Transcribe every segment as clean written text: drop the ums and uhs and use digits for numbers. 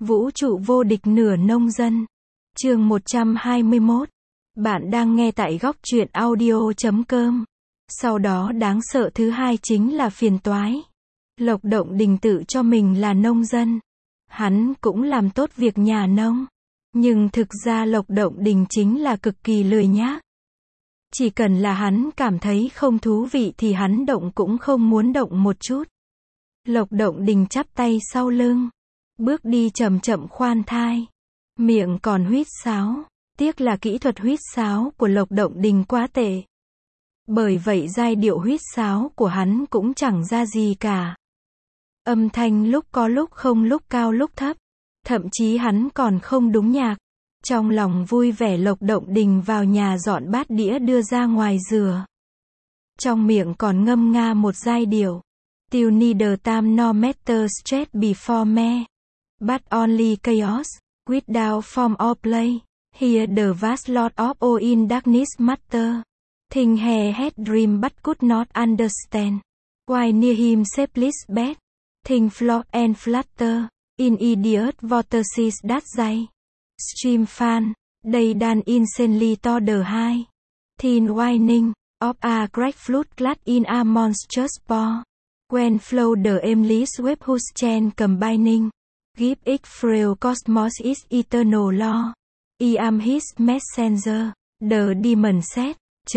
Vũ trụ vô địch nửa nông dân. Chương 121. Bạn đang nghe tại góc truyện audio.com. Sau đó đáng sợ thứ hai chính là phiền toái. Lộc Động Đình tự cho mình là nông dân. Hắn cũng làm tốt việc nhà nông. Nhưng thực ra Lộc Động Đình chính là cực kỳ lười nhác. Chỉ cần là hắn cảm thấy không thú vị thì hắn động cũng không muốn động một chút. Lộc Động Đình chắp tay sau lưng. Bước đi chậm chậm khoan thai. Miệng còn huýt sáo. Tiếc là kỹ thuật huýt sáo của Lộc Động Đình quá tệ. Bởi vậy giai điệu huýt sáo của hắn cũng chẳng ra gì cả. Âm thanh lúc có lúc không, lúc cao lúc thấp. Thậm chí hắn còn không đúng nhạc. Trong lòng vui vẻ Lộc Động Đình vào nhà dọn bát đĩa đưa ra ngoài rửa. Trong miệng còn ngâm nga một giai điệu. Still neither time nor matter stress before me. But only chaos, without form or play. Here the vast lot of all in darkness matter. Think he had dream but could not understand. Why near him shapeless bed. Think float and flutter. In idiot vortices that day. Stream fan. They done insanely to the high. Thin whining. Of a great flood clad in a monstrous paw. When flow the aimless web whose chain combining. Give it frail cosmos is eternal law. I am his messenger. The demon said.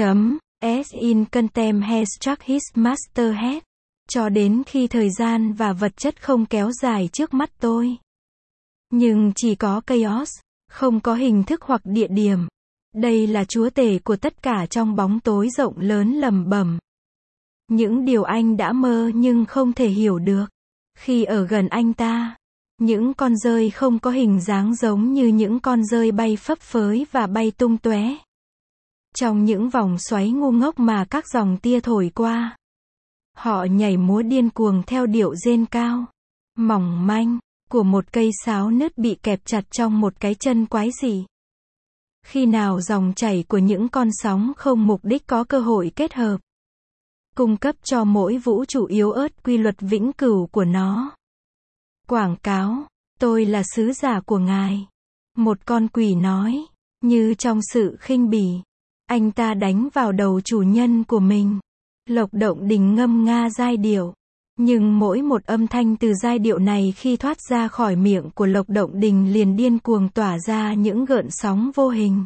S in contempt has struck his master head. Cho đến khi thời gian và vật chất không kéo dài trước mắt tôi. Nhưng chỉ có chaos, không có hình thức hoặc địa điểm. Đây là chúa tể của tất cả trong bóng tối rộng lớn lẩm bẩm. Những điều anh đã mơ nhưng không thể hiểu được. Khi ở gần anh ta, những con dơi không có hình dáng giống như những con dơi bay phấp phới và bay tung tóe. Trong những vòng xoáy ngu ngốc mà các dòng tia thổi qua. Họ nhảy múa điên cuồng theo điệu rên cao, mỏng manh, của một cây sáo nứt bị kẹp chặt trong một cái chân quái dị. Khi nào dòng chảy của những con sóng không mục đích có cơ hội kết hợp. Cung cấp cho mỗi vũ trụ yếu ớt quy luật vĩnh cửu của nó. Quảng cáo, tôi là sứ giả của ngài. Một con quỷ nói, như trong sự khinh bỉ. Anh ta đánh vào đầu chủ nhân của mình. Lộc Động Đình ngâm nga giai điệu. Nhưng mỗi một âm thanh từ giai điệu này khi thoát ra khỏi miệng của Lộc Động Đình liền điên cuồng tỏa ra những gợn sóng vô hình.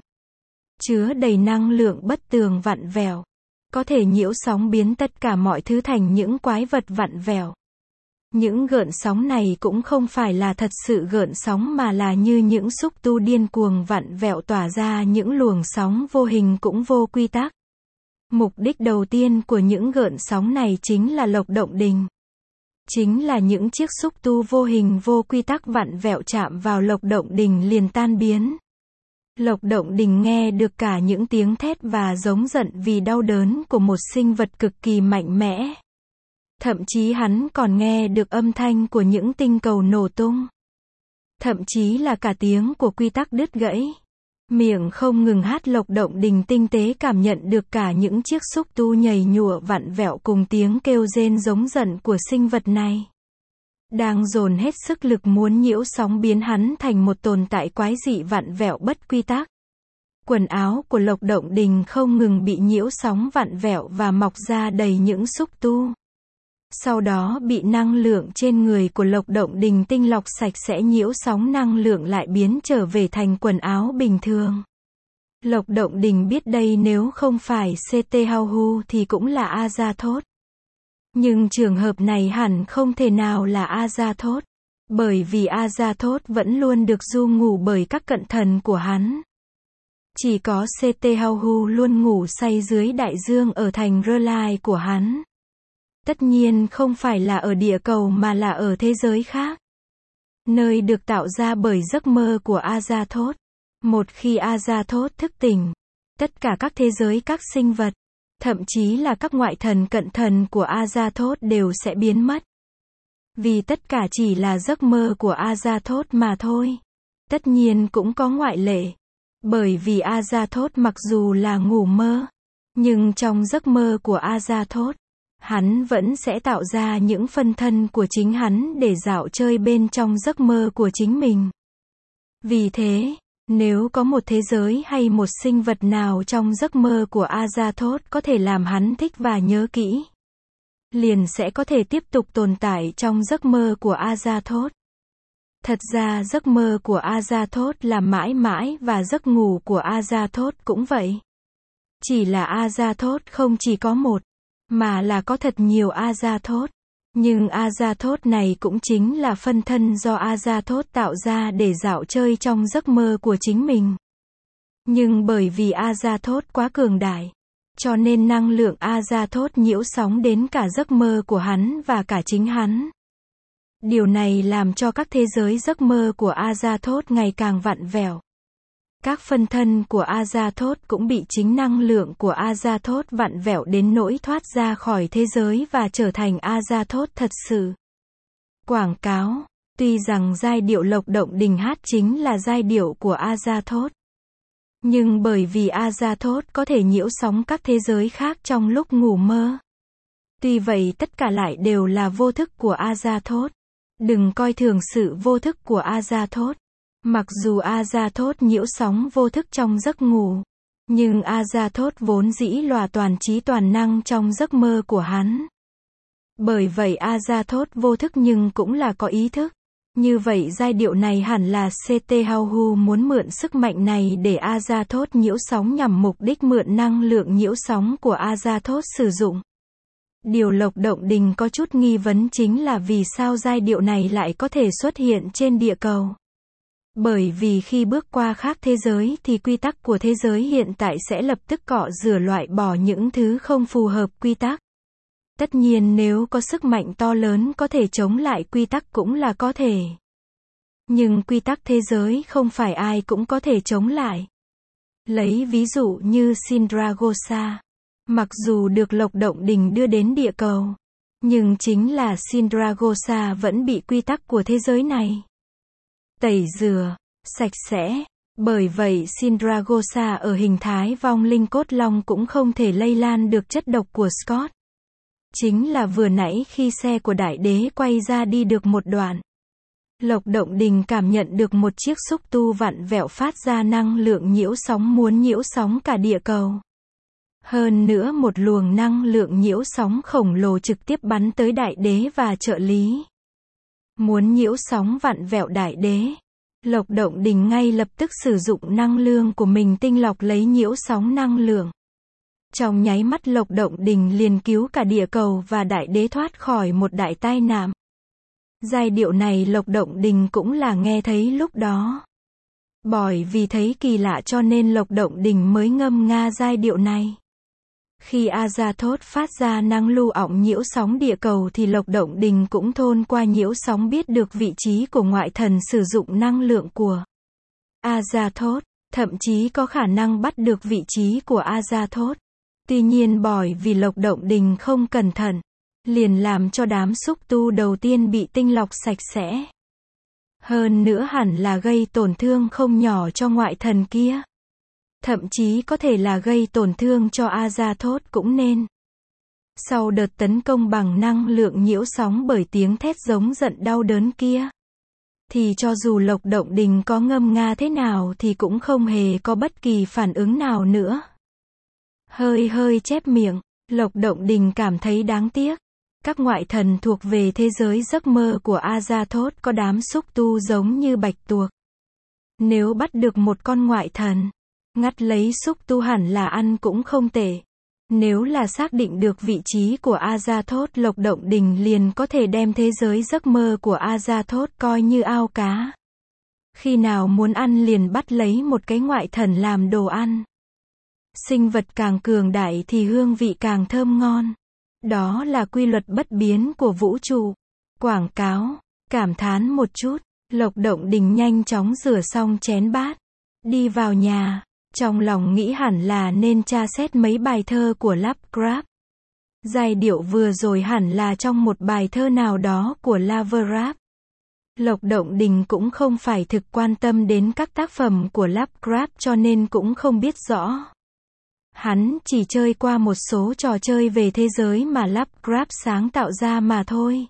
Chứa đầy năng lượng bất tường vặn vẹo. Có thể nhiễu sóng biến tất cả mọi thứ thành những quái vật vặn vẹo. Những gợn sóng này cũng không phải là thật sự gợn sóng mà là như những xúc tu điên cuồng vặn vẹo tỏa ra những luồng sóng vô hình cũng vô quy tắc. Mục đích đầu tiên của những gợn sóng này chính là Lộc Động Đình. Chính là những chiếc xúc tu vô hình vô quy tắc vặn vẹo chạm vào Lộc Động Đình liền tan biến. Lộc Động Đình nghe được cả những tiếng thét và giống giận vì đau đớn của một sinh vật cực kỳ mạnh mẽ. Thậm chí hắn còn nghe được âm thanh của những tinh cầu nổ tung. Thậm chí là cả tiếng của quy tắc đứt gãy. Miệng không ngừng hát Lộc Động Đình tinh tế cảm nhận được cả những chiếc xúc tu nhảy nhụa vặn vẹo cùng tiếng kêu rên giống giận của sinh vật này. Đang dồn hết sức lực muốn nhiễu sóng biến hắn thành một tồn tại quái dị vặn vẹo bất quy tắc. Quần áo của Lộc Động Đình không ngừng bị nhiễu sóng vặn vẹo và mọc ra đầy những xúc tu. Sau đó bị năng lượng trên người của Lộc Động Đình tinh lọc sạch sẽ nhiễu sóng năng lượng lại biến trở về thành quần áo bình thường. Lộc Động Đình biết đây nếu không phải CT Hauhu thì cũng là Azathoth. Nhưng trường hợp này hẳn không thể nào là Azathoth. Bởi vì Azathoth vẫn luôn được du ngủ bởi các cận thần của hắn. Chỉ có CT Hauhu luôn ngủ say dưới đại dương ở thành R'lyeh của hắn. Tất nhiên không phải là ở địa cầu mà là ở thế giới khác. Nơi được tạo ra bởi giấc mơ của Azathoth. Một khi Azathoth thức tỉnh, tất cả các thế giới các sinh vật, thậm chí là các ngoại thần cận thần của Azathoth đều sẽ biến mất. Vì tất cả chỉ là giấc mơ của Azathoth mà thôi. Tất nhiên cũng có ngoại lệ. Bởi vì Azathoth mặc dù là ngủ mơ, nhưng trong giấc mơ của Azathoth, Hắn vẫn sẽ tạo ra những phân thân của chính hắn để dạo chơi bên trong giấc mơ của chính mình. Vì thế, nếu có một thế giới hay một sinh vật nào trong giấc mơ của Azathoth có thể làm hắn thích và nhớ kỹ, liền sẽ có thể tiếp tục tồn tại trong giấc mơ của Azathoth. Thật ra giấc mơ của Azathoth là mãi mãi và giấc ngủ của Azathoth cũng vậy. Chỉ là Azathoth không chỉ có một, mà là có thật nhiều Azathoth. Nhưng Azathoth này cũng chính là phân thân do Azathoth tạo ra để dạo chơi trong giấc mơ của chính mình. Nhưng bởi vì Azathoth quá cường đại, cho nên năng lượng Azathoth nhiễu sóng đến cả giấc mơ của hắn và cả chính hắn. Điều này làm cho các thế giới giấc mơ của Azathoth ngày càng vặn vẹo. Các phân thân của Azathoth cũng bị chính năng lượng của Azathoth vặn vẹo đến nỗi thoát ra khỏi thế giới và trở thành Azathoth thật sự. Quảng cáo. Tuy rằng giai điệu Lộc Động Đình hát chính là giai điệu của Azathoth, nhưng bởi vì Azathoth có thể nhiễu sóng các thế giới khác trong lúc ngủ mơ. Tuy vậy tất cả lại đều là vô thức của Azathoth. Đừng coi thường sự vô thức của Azathoth. Mặc dù Azathoth nhiễu sóng vô thức trong giấc ngủ, nhưng Azathoth vốn dĩ là toàn trí toàn năng trong giấc mơ của hắn. Bởi vậy Azathoth vô thức nhưng cũng là có ý thức. Như vậy giai điệu này hẳn là CT Hauhu muốn mượn sức mạnh này để Azathoth nhiễu sóng nhằm mục đích mượn năng lượng nhiễu sóng của Azathoth sử dụng. Điều Lộc Động Đình có chút nghi vấn chính là vì sao giai điệu này lại có thể xuất hiện trên địa cầu. Bởi vì khi bước qua khác thế giới thì quy tắc của thế giới hiện tại sẽ lập tức cọ rửa loại bỏ những thứ không phù hợp quy tắc. Tất nhiên nếu có sức mạnh to lớn có thể chống lại quy tắc cũng là có thể. Nhưng quy tắc thế giới không phải ai cũng có thể chống lại. Lấy ví dụ như Sindragosa. Mặc dù được Lộc Động Đình đưa đến địa cầu, nhưng chính là Sindragosa vẫn bị quy tắc của thế giới này tẩy rửa, sạch sẽ. Bởi vậy Sindragosa ở hình thái vong linh cốt long cũng không thể lây lan được chất độc của Scott. Chính là vừa nãy khi xe của đại đế quay ra đi được một đoạn, Lộc Động Đình cảm nhận được một chiếc xúc tu vặn vẹo phát ra năng lượng nhiễu sóng muốn nhiễu sóng cả địa cầu. Hơn nữa một luồng năng lượng nhiễu sóng khổng lồ trực tiếp bắn tới đại đế và trợ lý. Muốn nhiễu sóng vặn vẹo đại đế, Lộc Động Đình ngay lập tức sử dụng năng lượng của mình tinh lọc lấy nhiễu sóng năng lượng. Trong nháy mắt Lộc Động Đình liền cứu cả địa cầu và đại đế thoát khỏi một đại tai nạn. Giai điệu này Lộc Động Đình cũng là nghe thấy lúc đó. Bởi vì thấy kỳ lạ cho nên Lộc Động Đình mới ngâm nga giai điệu này. Khi Azathoth phát ra năng lưu ọng nhiễu sóng địa cầu thì Lộc Động Đình cũng thôn qua nhiễu sóng biết được vị trí của ngoại thần sử dụng năng lượng của Azathoth, thậm chí có khả năng bắt được vị trí của Azathoth. Tuy nhiên bởi vì Lộc Động Đình không cẩn thận, liền làm cho đám xúc tu đầu tiên bị tinh lọc sạch sẽ. Hơn nữa hẳn là gây tổn thương không nhỏ cho ngoại thần kia. Thậm chí có thể là gây tổn thương cho Azathoth cũng nên. Sau đợt tấn công bằng năng lượng nhiễu sóng bởi tiếng thét giống giận đau đớn kia, thì cho dù Lộc Động Đình có ngâm nga thế nào thì cũng không hề có bất kỳ phản ứng nào nữa. Hơi chép miệng, Lộc Động Đình cảm thấy đáng tiếc. Các ngoại thần thuộc về thế giới giấc mơ của Azathoth có đám xúc tu giống như bạch tuộc. Nếu bắt được một con ngoại thần, ngắt lấy xúc tu hẳn là ăn cũng không tệ. Nếu là xác định được vị trí của Azathoth, Lộc Động Đình liền có thể đem thế giới giấc mơ của Azathoth coi như ao cá. Khi nào muốn ăn liền bắt lấy một cái ngoại thần làm đồ ăn. Sinh vật càng cường đại thì hương vị càng thơm ngon. Đó là quy luật bất biến của vũ trụ. Quảng cáo. Cảm thán một chút, Lộc Động Đình nhanh chóng rửa xong chén bát, đi vào nhà. Trong lòng nghĩ hẳn là nên tra xét mấy bài thơ của Lovecraft. Giai điệu vừa rồi hẳn là trong một bài thơ nào đó của Lovecraft. Lộc Động Đình cũng không phải thực quan tâm đến các tác phẩm của Lovecraft cho nên cũng không biết rõ. Hắn chỉ chơi qua một số trò chơi về thế giới mà Lovecraft sáng tạo ra mà thôi.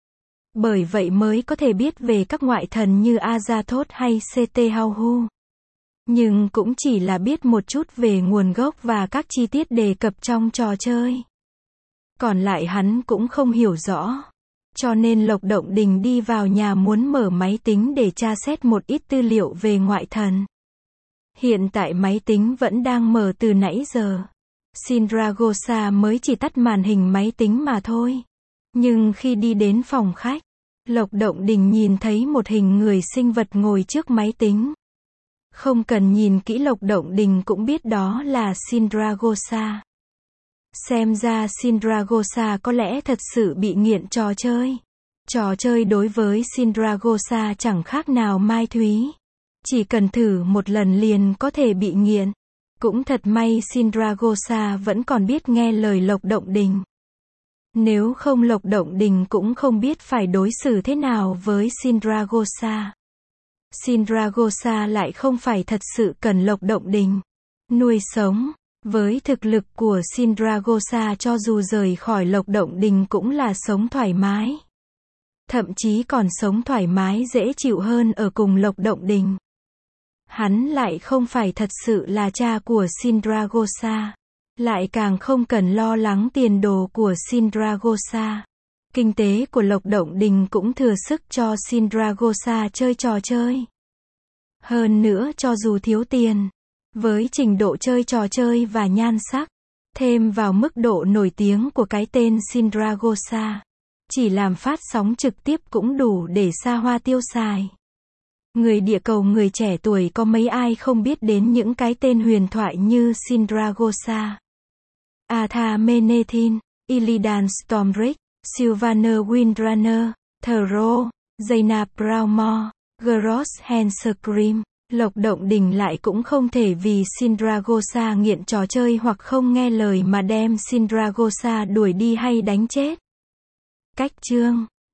Bởi vậy mới có thể biết về các ngoại thần như Azathoth hay Cthulhu. Nhưng cũng chỉ là biết một chút về nguồn gốc và các chi tiết đề cập trong trò chơi. Còn lại hắn cũng không hiểu rõ. Cho nên Lộc Động Đình đi vào nhà muốn mở máy tính để tra xét một ít tư liệu về ngoại thần. Hiện tại máy tính vẫn đang mở từ nãy giờ. Sindragosa mới chỉ tắt màn hình máy tính mà thôi. Nhưng khi đi đến phòng khách, Lộc Động Đình nhìn thấy một hình người sinh vật ngồi trước máy tính. Không cần nhìn kỹ Lộc Động Đình cũng biết đó là Sindragosa. Xem ra Sindragosa có lẽ thật sự bị nghiện trò chơi. Trò chơi đối với Sindragosa chẳng khác nào mai thúy. Chỉ cần thử một lần liền có thể bị nghiện. Cũng thật may Sindragosa vẫn còn biết nghe lời Lộc Động Đình. Nếu không Lộc Động Đình cũng không biết phải đối xử thế nào với Sindragosa. Sindragosa lại không phải thật sự cần Lộc Động Đình nuôi sống. Với thực lực của Sindragosa cho dù rời khỏi Lộc Động Đình cũng là sống thoải mái. Thậm chí còn sống thoải mái dễ chịu hơn ở cùng Lộc Động Đình. Hắn lại không phải thật sự là cha của Sindragosa. Lại càng không cần lo lắng tiền đồ của Sindragosa. Kinh tế của Lộc Động Đình cũng thừa sức cho Sindragosa chơi trò chơi. Hơn nữa cho dù thiếu tiền, với trình độ chơi trò chơi và nhan sắc, thêm vào mức độ nổi tiếng của cái tên Sindragosa, chỉ làm phát sóng trực tiếp cũng đủ để xa hoa tiêu xài. Người địa cầu người trẻ tuổi có mấy ai không biết đến những cái tên huyền thoại như Sindragosa, Arthur Menethil, Illidan Stormbrick, Sylvaner Windrunner, Thro, Jaina Brownmore, Gross Handscream. Lộc Động Đình lại cũng không thể vì Sindragosa nghiện trò chơi hoặc không nghe lời mà đem Sindragosa đuổi đi hay đánh chết. Cách chương